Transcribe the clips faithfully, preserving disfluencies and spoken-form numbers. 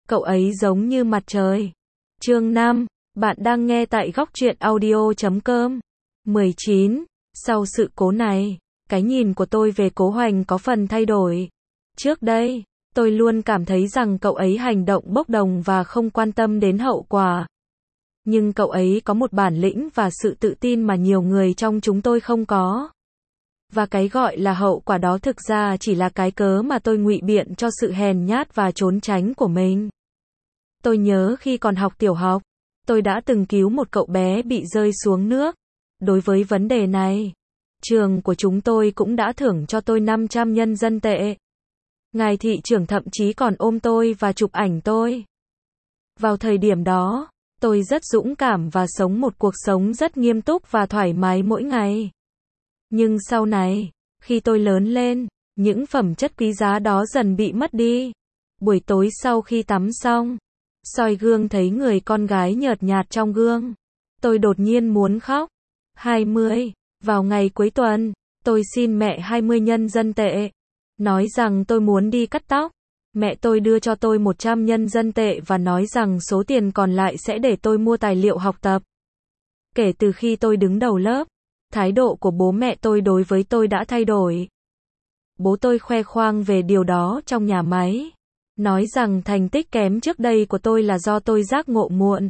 Cậu ấy giống như mặt trời. Chương năm. Bạn đang nghe tại góc truyện audio chấm com. mười chín. Sau sự cố này, cái nhìn của tôi về Cố Hoành có phần thay đổi. Trước đây, tôi luôn cảm thấy rằng cậu ấy hành động bốc đồng và không quan tâm đến hậu quả. Nhưng cậu ấy có một bản lĩnh và sự tự tin mà nhiều người trong chúng tôi không có. Và cái gọi là hậu quả đó thực ra chỉ là cái cớ mà tôi ngụy biện cho sự hèn nhát và trốn tránh của mình. Tôi nhớ khi còn học tiểu học, tôi đã từng cứu một cậu bé bị rơi xuống nước. Đối với vấn đề này, trường của chúng tôi cũng đã thưởng cho tôi năm trăm nhân dân tệ. Ngài thị trưởng thậm chí còn ôm tôi và chụp ảnh tôi. Vào thời điểm đó, tôi rất dũng cảm và sống một cuộc sống rất nghiêm túc và thoải mái mỗi ngày. Nhưng sau này, khi tôi lớn lên, những phẩm chất quý giá đó dần bị mất đi. Buổi tối sau khi tắm xong, soi gương thấy người con gái nhợt nhạt trong gương, tôi đột nhiên muốn khóc. hai mươi. Vào ngày cuối tuần, tôi xin mẹ hai mươi nhân dân tệ. Nói rằng tôi muốn đi cắt tóc. Mẹ tôi đưa cho tôi một trăm nhân dân tệ và nói rằng số tiền còn lại sẽ để tôi mua tài liệu học tập. Kể từ khi tôi đứng đầu lớp, thái độ của bố mẹ tôi đối với tôi đã thay đổi. Bố tôi khoe khoang về điều đó trong nhà máy. Nói rằng thành tích kém trước đây của tôi là do tôi giác ngộ muộn.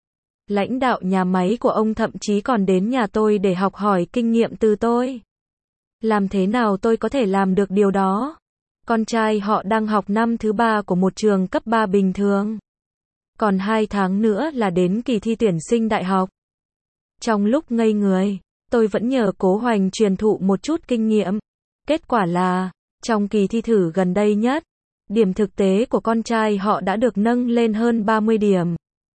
Lãnh đạo nhà máy của ông thậm chí còn đến nhà tôi để học hỏi kinh nghiệm từ tôi. Làm thế nào tôi có thể làm được điều đó? Con trai họ đang học năm thứ ba của một trường cấp ba bình thường. Còn hai tháng nữa là đến kỳ thi tuyển sinh đại học. Trong lúc ngây người, tôi vẫn nhờ Cố Hoành truyền thụ một chút kinh nghiệm. Kết quả là, trong kỳ thi thử gần đây nhất, điểm thực tế của con trai họ đã được nâng lên hơn ba mươi điểm.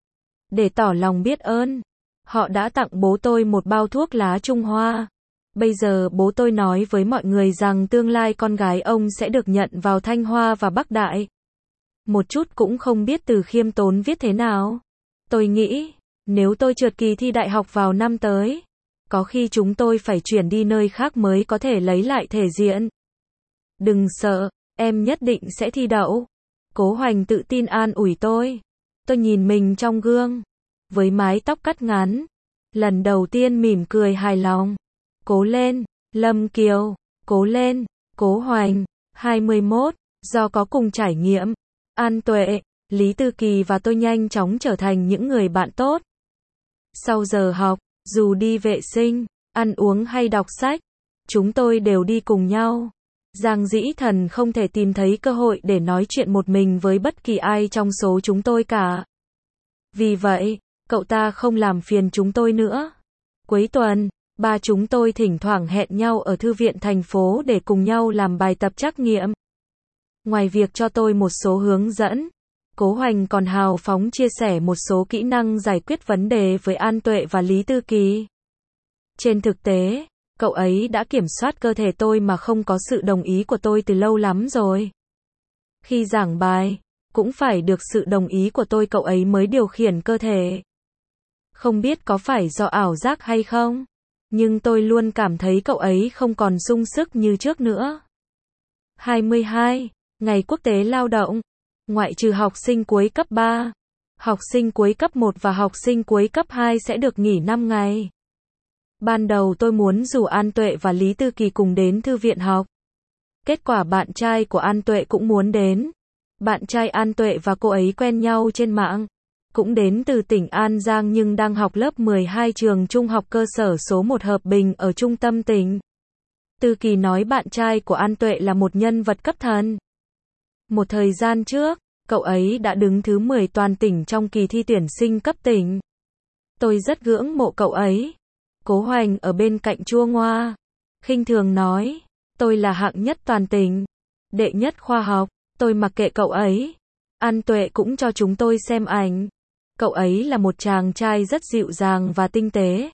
Để tỏ lòng biết ơn, họ đã tặng bố tôi một bao thuốc lá Trung Hoa. Bây giờ bố tôi nói với mọi người rằng tương lai con gái ông sẽ được nhận vào Thanh Hoa và Bắc Đại. Một chút cũng không biết từ khiêm tốn viết thế nào. Tôi nghĩ, nếu tôi trượt kỳ thi đại học vào năm tới, có khi chúng tôi phải chuyển đi nơi khác mới có thể lấy lại thể diện. Đừng sợ, em nhất định sẽ thi đậu. Cố Hoành tự tin an ủi tôi. Tôi nhìn mình trong gương, với mái tóc cắt ngắn. Lần đầu tiên mỉm cười hài lòng. Cố lên, Lâm Kiều. Cố lên, Cố Hoành. hai mươi mốt. Do có cùng trải nghiệm, An Tuệ, Lý Tư Kỳ và tôi nhanh chóng trở thành những người bạn tốt. Sau giờ học, dù đi vệ sinh, ăn uống hay đọc sách, chúng tôi đều đi cùng nhau. Giang Dĩ Thần không thể tìm thấy cơ hội để nói chuyện một mình với bất kỳ ai trong số chúng tôi cả. Vì vậy, cậu ta không làm phiền chúng tôi nữa. Cuối tuần, ba chúng tôi thỉnh thoảng hẹn nhau ở thư viện thành phố để cùng nhau làm bài tập trắc nghiệm. Ngoài việc cho tôi một số hướng dẫn, Cố Hoành còn hào phóng chia sẻ một số kỹ năng giải quyết vấn đề với An Tuệ và Lý Tư Kỳ. Trên thực tế, cậu ấy đã kiểm soát cơ thể tôi mà không có sự đồng ý của tôi từ lâu lắm rồi. Khi giảng bài, cũng phải được sự đồng ý của tôi cậu ấy mới điều khiển cơ thể. Không biết có phải do ảo giác hay không, nhưng tôi luôn cảm thấy cậu ấy không còn sung sức như trước nữa. hai mươi hai. Ngày Quốc tế Lao động. Ngoại trừ học sinh cuối cấp ba, học sinh cuối cấp một và học sinh cuối cấp hai sẽ được nghỉ năm ngày. Ban đầu tôi muốn rủ An Tuệ và Lý Tư Kỳ cùng đến thư viện học. Kết quả bạn trai của An Tuệ cũng muốn đến. Bạn trai An Tuệ và cô ấy quen nhau trên mạng. Cũng đến từ tỉnh An Giang nhưng đang học lớp mười hai trường trung học cơ sở số một Hợp Bình ở trung tâm tỉnh. Tư Kỳ nói bạn trai của An Tuệ là một nhân vật cấp thần. Một thời gian trước, cậu ấy đã đứng thứ mười toàn tỉnh trong kỳ thi tuyển sinh cấp tỉnh. Tôi rất ngưỡng mộ cậu ấy. Cố Hoành ở bên cạnh chua ngoa, khinh thường nói, tôi là hạng nhất toàn tỉnh, đệ nhất khoa học, tôi mặc kệ cậu ấy. An Tuệ cũng cho chúng tôi xem ảnh. Cậu ấy là một chàng trai rất dịu dàng và tinh tế.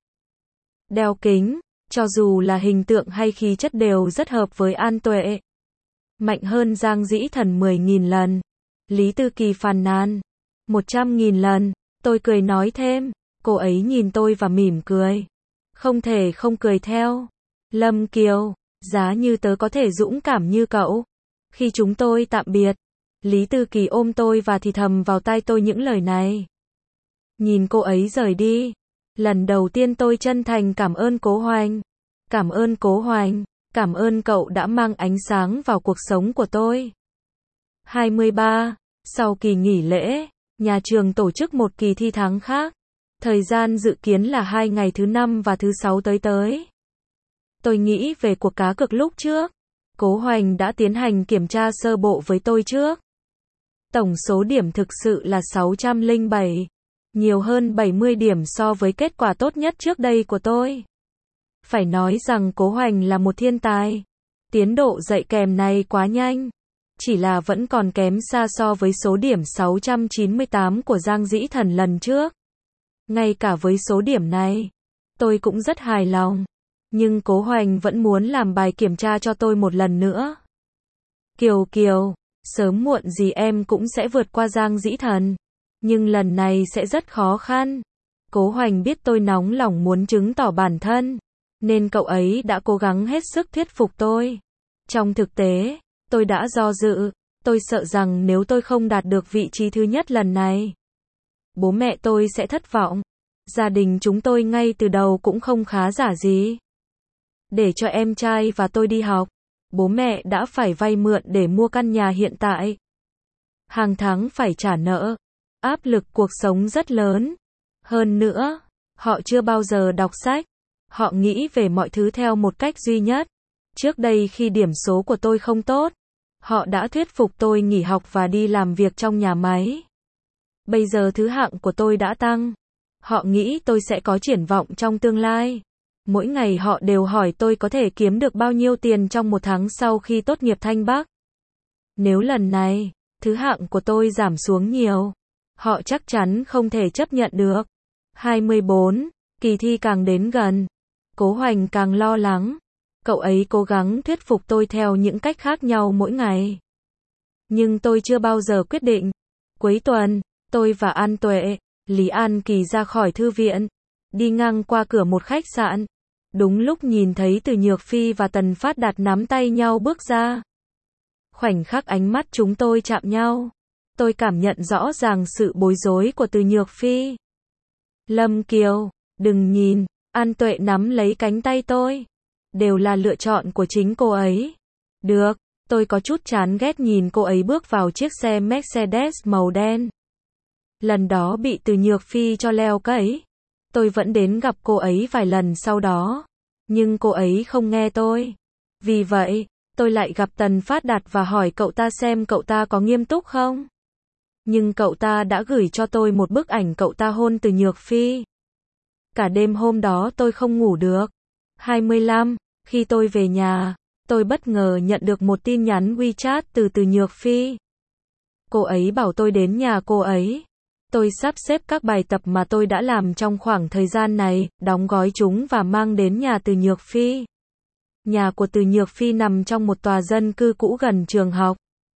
Đeo kính, cho dù là hình tượng hay khí chất đều rất hợp với An Tuệ. Mạnh hơn Giang Dĩ Thần mười nghìn lần. Lý Tư Kỳ phàn nàn. một trăm nghìn lần. Tôi cười nói thêm. Cô ấy nhìn tôi và mỉm cười. Không thể không cười theo. Lâm Kiều, giá như tớ có thể dũng cảm như cậu. Khi chúng tôi tạm biệt, Lý Tư Kỳ ôm tôi và thì thầm vào tai tôi những lời này. Nhìn cô ấy rời đi. Lần đầu tiên tôi chân thành cảm ơn Cố Hoành. Cảm ơn Cố Hoành. Cảm ơn cậu đã mang ánh sáng vào cuộc sống của tôi. hai mươi ba. Sau kỳ nghỉ lễ, nhà trường tổ chức một kỳ thi tháng khác. Thời gian dự kiến là hai ngày thứ năm và thứ sáu tới tới. Tôi nghĩ về cuộc cá cược lúc trước. Cố Hoành đã tiến hành kiểm tra sơ bộ với tôi trước. Tổng số điểm thực sự là sáu trăm lẻ bảy. Nhiều hơn bảy mươi điểm so với kết quả tốt nhất trước đây của tôi. Phải nói rằng Cố Hoành là một thiên tài. Tiến độ dạy kèm này quá nhanh. Chỉ là vẫn còn kém xa so với số điểm sáu trăm chín mươi tám của Giang Dĩ Thần lần trước. Ngay cả với số điểm này, tôi cũng rất hài lòng. Nhưng Cố Hoành vẫn muốn làm bài kiểm tra cho tôi một lần nữa. Kiều Kiều, sớm muộn gì em cũng sẽ vượt qua Giang Dĩ Thần. Nhưng lần này sẽ rất khó khăn. Cố Hoành biết tôi nóng lòng muốn chứng tỏ bản thân. Nên cậu ấy đã cố gắng hết sức thuyết phục tôi. Trong thực tế, tôi đã do dự. Tôi sợ rằng nếu tôi không đạt được vị trí thứ nhất lần này, bố mẹ tôi sẽ thất vọng. Gia đình chúng tôi ngay từ đầu cũng không khá giả gì. Để cho em trai và tôi đi học, bố mẹ đã phải vay mượn để mua căn nhà hiện tại. Hàng tháng phải trả nợ. Áp lực cuộc sống rất lớn. Hơn nữa, họ chưa bao giờ đọc sách. Họ nghĩ về mọi thứ theo một cách duy nhất. Trước đây khi điểm số của tôi không tốt, họ đã thuyết phục tôi nghỉ học và đi làm việc trong nhà máy. Bây giờ thứ hạng của tôi đã tăng. Họ nghĩ tôi sẽ có triển vọng trong tương lai. Mỗi ngày họ đều hỏi tôi có thể kiếm được bao nhiêu tiền trong một tháng sau khi tốt nghiệp Thanh Bắc. Nếu lần này, thứ hạng của tôi giảm xuống nhiều, họ chắc chắn không thể chấp nhận được. hai mươi bốn. Kỳ thi càng đến gần. Cố Hoành càng lo lắng. Cậu ấy cố gắng thuyết phục tôi theo những cách khác nhau mỗi ngày. Nhưng tôi chưa bao giờ quyết định. Cuối tuần, tôi và An Tuệ, Lý An Kỳ ra khỏi thư viện, đi ngang qua cửa một khách sạn. Đúng lúc nhìn thấy Từ Nhược Phi và Tần Phát Đạt nắm tay nhau bước ra. Khoảnh khắc ánh mắt chúng tôi chạm nhau, tôi cảm nhận rõ ràng sự bối rối của Từ Nhược Phi. Lâm Kiều, đừng nhìn. An Tuệ nắm lấy cánh tay tôi. Đều là lựa chọn của chính cô ấy. Được, tôi có chút chán ghét nhìn cô ấy bước vào chiếc xe Mercedes màu đen. Lần đó bị Từ Nhược Phi cho leo cẫy. Tôi vẫn đến gặp cô ấy vài lần sau đó. Nhưng cô ấy không nghe tôi. Vì vậy, tôi lại gặp Tần Phát Đạt và hỏi cậu ta xem cậu ta có nghiêm túc không. Nhưng cậu ta đã gửi cho tôi một bức ảnh cậu ta hôn Từ Nhược Phi. Cả đêm hôm đó tôi không ngủ được. hai mươi lăm. Khi tôi về nhà, tôi bất ngờ nhận được một tin nhắn WeChat từ Từ Nhược Phi. Cô ấy bảo tôi đến nhà cô ấy. Tôi sắp xếp các bài tập mà tôi đã làm trong khoảng thời gian này, đóng gói chúng và mang đến nhà Từ Nhược Phi. Nhà của Từ Nhược Phi nằm trong một tòa dân cư cũ gần trường học.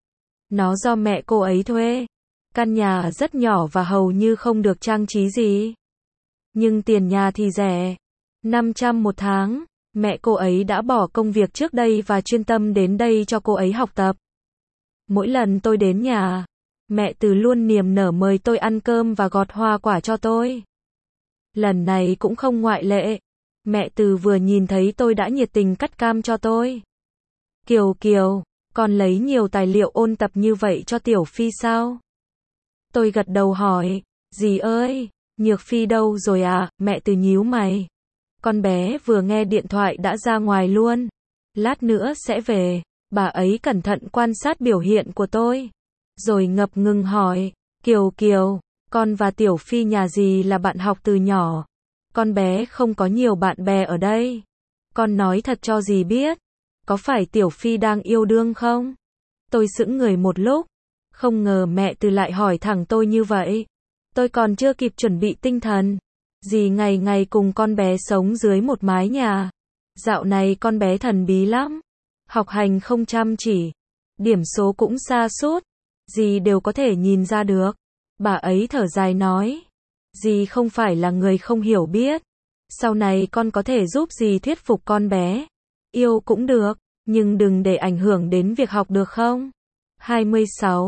Nó do mẹ cô ấy thuê. Căn nhà rất nhỏ và hầu như không được trang trí gì. Nhưng tiền nhà thì rẻ. năm trăm một tháng. Mẹ cô ấy đã bỏ công việc trước đây và chuyên tâm đến đây cho cô ấy học tập. Mỗi lần tôi đến nhà, mẹ Từ luôn niềm nở mời tôi ăn cơm và gọt hoa quả cho tôi. Lần này cũng không ngoại lệ. Mẹ Từ vừa nhìn thấy tôi đã nhiệt tình cắt cam cho tôi. Kiều Kiều, con lấy nhiều tài liệu ôn tập như vậy cho Tiểu Phi sao? Tôi gật đầu hỏi, dì ơi, Nhược Phi đâu rồi à? Mẹ Từ nhíu mày. Con bé vừa nghe điện thoại đã ra ngoài luôn. Lát nữa sẽ về. Bà ấy cẩn thận quan sát biểu hiện của tôi. Rồi ngập ngừng hỏi, Kiều Kiều, con và Tiểu Phi nhà dì là bạn học từ nhỏ. Con bé không có nhiều bạn bè ở đây. Con nói thật cho dì biết. Có phải Tiểu Phi đang yêu đương không? Tôi sững người một lúc. Không ngờ mẹ Từ lại hỏi thẳng tôi như vậy. Tôi còn chưa kịp chuẩn bị tinh thần. Dì ngày ngày cùng con bé sống dưới một mái nhà. Dạo này con bé thần bí lắm. Học hành không chăm chỉ. Điểm số cũng sa sút. Dì đều có thể nhìn ra được. Bà ấy thở dài nói. Dì không phải là người không hiểu biết. Sau này con có thể giúp dì thuyết phục con bé. Yêu cũng được, nhưng đừng để ảnh hưởng đến việc học được không? hai mươi sáu.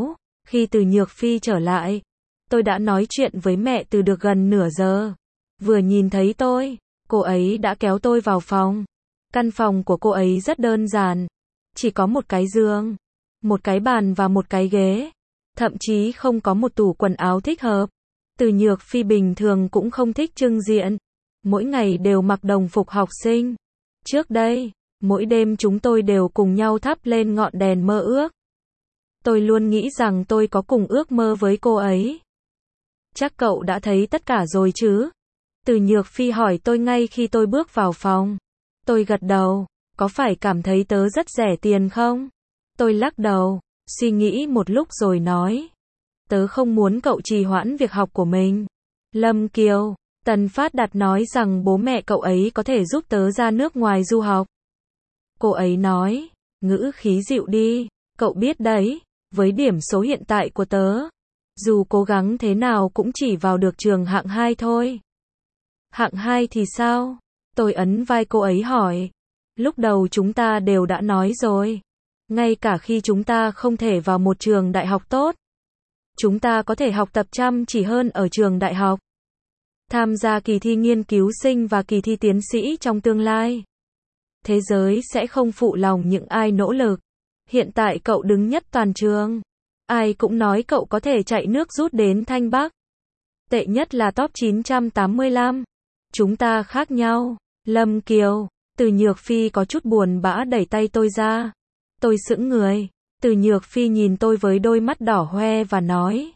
Khi Từ Nhược Phi trở lại, tôi đã nói chuyện với mẹ Từ được gần nửa giờ. Vừa nhìn thấy tôi, cô ấy đã kéo tôi vào phòng. Căn phòng của cô ấy rất đơn giản. Chỉ có một cái giường, một cái bàn và một cái ghế. Thậm chí không có một tủ quần áo thích hợp. Từ Nhược Phi bình thường cũng không thích trưng diện. Mỗi ngày đều mặc đồng phục học sinh. Trước đây, mỗi đêm chúng tôi đều cùng nhau thắp lên ngọn đèn mơ ước. Tôi luôn nghĩ rằng tôi có cùng ước mơ với cô ấy. Chắc cậu đã thấy tất cả rồi chứ? Từ Nhược Phi hỏi tôi ngay khi tôi bước vào phòng. Tôi gật đầu. Có phải cảm thấy tớ rất rẻ tiền không? Tôi lắc đầu, suy nghĩ một lúc rồi nói. Tớ không muốn cậu trì hoãn việc học của mình. Lâm Kiều, Tần Phát Đạt nói rằng bố mẹ cậu ấy có thể giúp tớ ra nước ngoài du học. Cô ấy nói, ngữ khí dịu đi, cậu biết đấy, với điểm số hiện tại của tớ, dù cố gắng thế nào cũng chỉ vào được trường hạng hai thôi. Hạng hai thì sao? Tôi ấn vai cô ấy hỏi. Lúc đầu chúng ta đều đã nói rồi. Ngay cả khi chúng ta không thể vào một trường đại học tốt, chúng ta có thể học tập chăm chỉ hơn ở trường đại học. Tham gia kỳ thi nghiên cứu sinh và kỳ thi tiến sĩ trong tương lai. Thế giới sẽ không phụ lòng những ai nỗ lực. Hiện tại cậu đứng nhất toàn trường. Ai cũng nói cậu có thể chạy nước rút đến Thanh Bắc. Tệ nhất là top chín trăm tám mươi lăm. Chúng ta khác nhau. Lâm Kiều, Từ Nhược Phi có chút buồn bã đẩy tay tôi ra. Tôi sững người. Từ Nhược Phi nhìn tôi với đôi mắt đỏ hoe và nói.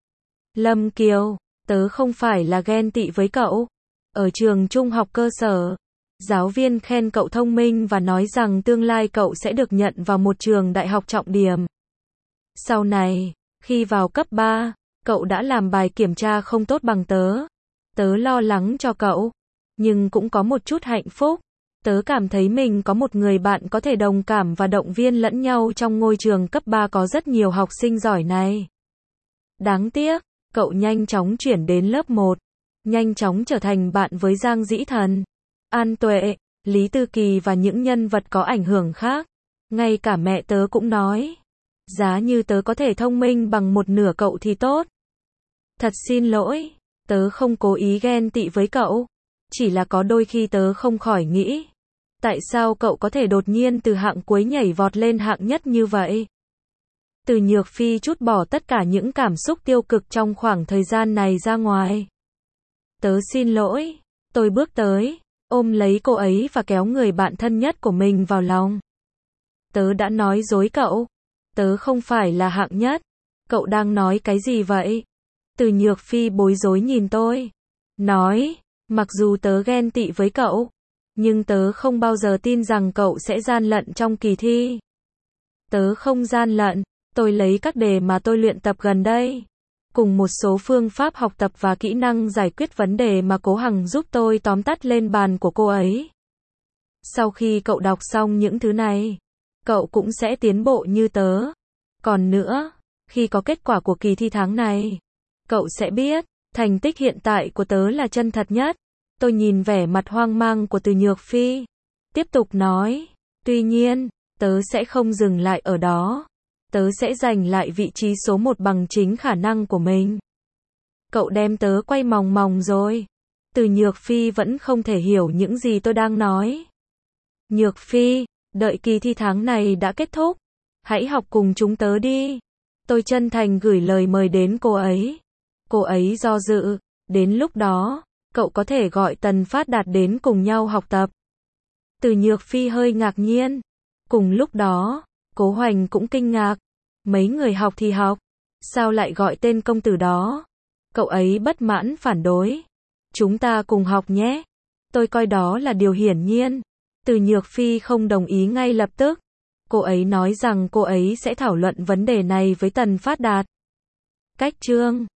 Lâm Kiều, tớ không phải là ghen tị với cậu. Ở trường trung học cơ sở, giáo viên khen cậu thông minh và nói rằng tương lai cậu sẽ được nhận vào một trường đại học trọng điểm. Sau này, khi vào cấp ba, cậu đã làm bài kiểm tra không tốt bằng tớ. Tớ lo lắng cho cậu, nhưng cũng có một chút hạnh phúc. Tớ cảm thấy mình có một người bạn có thể đồng cảm và động viên lẫn nhau trong ngôi trường cấp ba có rất nhiều học sinh giỏi này. Đáng tiếc, cậu nhanh chóng chuyển đến lớp một, nhanh chóng trở thành bạn với Giang Dĩ Thần, An Tuệ, Lý Tư Kỳ và những nhân vật có ảnh hưởng khác. Ngay cả mẹ tớ cũng nói, giá như tớ có thể thông minh bằng một nửa cậu thì tốt. Thật xin lỗi, tớ không cố ý ghen tị với cậu, chỉ là có đôi khi tớ không khỏi nghĩ, tại sao cậu có thể đột nhiên từ hạng cuối nhảy vọt lên hạng nhất như vậy? Từ Nhược Phi trút bỏ tất cả những cảm xúc tiêu cực trong khoảng thời gian này ra ngoài. Tớ xin lỗi, tôi bước tới, ôm lấy cô ấy và kéo người bạn thân nhất của mình vào lòng. Tớ đã nói dối cậu, tớ không phải là hạng nhất, cậu đang nói cái gì vậy? Từ Nhược Phi bối rối nhìn tôi, nói, mặc dù tớ ghen tị với cậu, nhưng tớ không bao giờ tin rằng cậu sẽ gian lận trong kỳ thi. Tớ không gian lận, tôi lấy các đề mà tôi luyện tập gần đây, cùng một số phương pháp học tập và kỹ năng giải quyết vấn đề mà Cố Hằng giúp tôi tóm tắt lên bàn của cô ấy. Sau khi cậu đọc xong những thứ này, cậu cũng sẽ tiến bộ như tớ. Còn nữa, khi có kết quả của kỳ thi tháng này, cậu sẽ biết, thành tích hiện tại của tớ là chân thật nhất. Tôi nhìn vẻ mặt hoang mang của Từ Nhược Phi, tiếp tục nói, tuy nhiên, tớ sẽ không dừng lại ở đó. Tớ sẽ giành lại vị trí số một bằng chính khả năng của mình. Cậu đem tớ quay mòng mòng rồi. Từ Nhược Phi vẫn không thể hiểu những gì tôi đang nói. Nhược Phi, đợi kỳ thi tháng này đã kết thúc, hãy học cùng chúng tớ đi. Tôi chân thành gửi lời mời đến cô ấy. Cô ấy do dự, đến lúc đó, cậu có thể gọi Tần Phát Đạt đến cùng nhau học tập. Từ Nhược Phi hơi ngạc nhiên. Cùng lúc đó, Cố Hoành cũng kinh ngạc. Mấy người học thì học, sao lại gọi tên công tử đó? Cậu ấy bất mãn phản đối. Chúng ta cùng học nhé. Tôi coi đó là điều hiển nhiên. Từ Nhược Phi không đồng ý ngay lập tức. Cô ấy nói rằng cô ấy sẽ thảo luận vấn đề này với Tần Phát Đạt. Cách chương